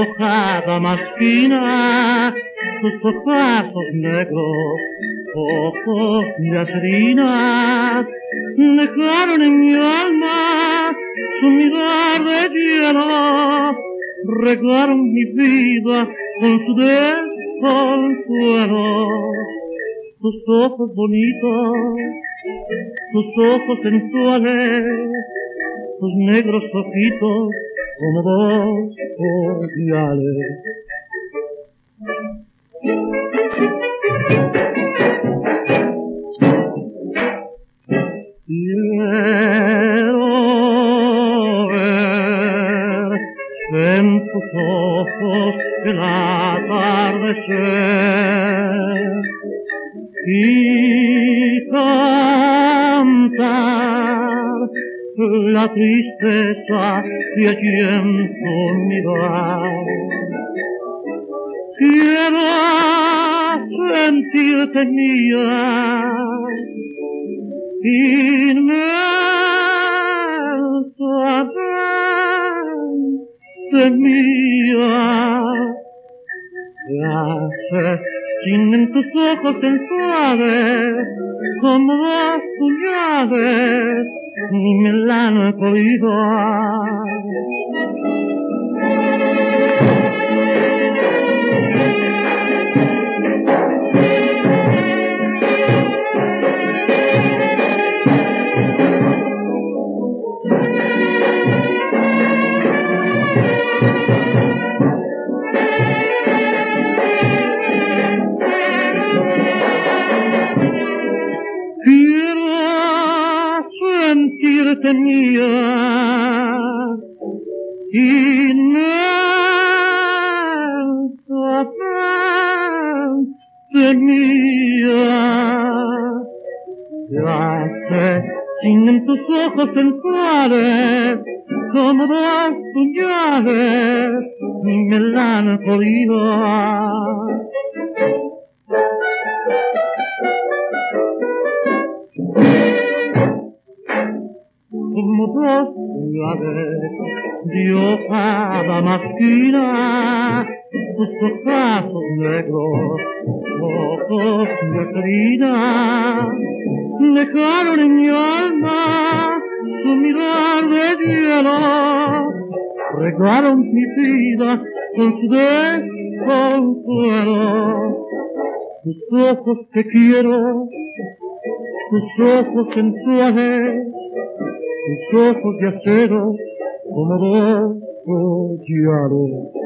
cada más fina, tus ojos negros, ojos de acerina, dejaron en mi alma su mirar de hielo, regaron mi vida con su desconsuelo. Tus ojos bonitos, tus ojos sensuales, tus negros ojitos como dos cordiales. Quiero ver en tus ojos el atardecer y cantar la tristeza que allí en tu mirar. Quiero sentirte mía, inmensamente mía. En tus ojos sensuales, como dos puñales, mi melancolía. Sentirte mía, inmensamente mía. Ya sé, sin en tus ojos sensuales, como dos puñales, mi melancolía. Como dos puñales de hojada más fina, tus ojos negros, ojos de acerina, dejaron en mi alma su mirar de hielo, regaron mi vida con su desconsuelo. Tus ojos que quiero, tus ojos sensuales, tus ojos de acero como dos collares.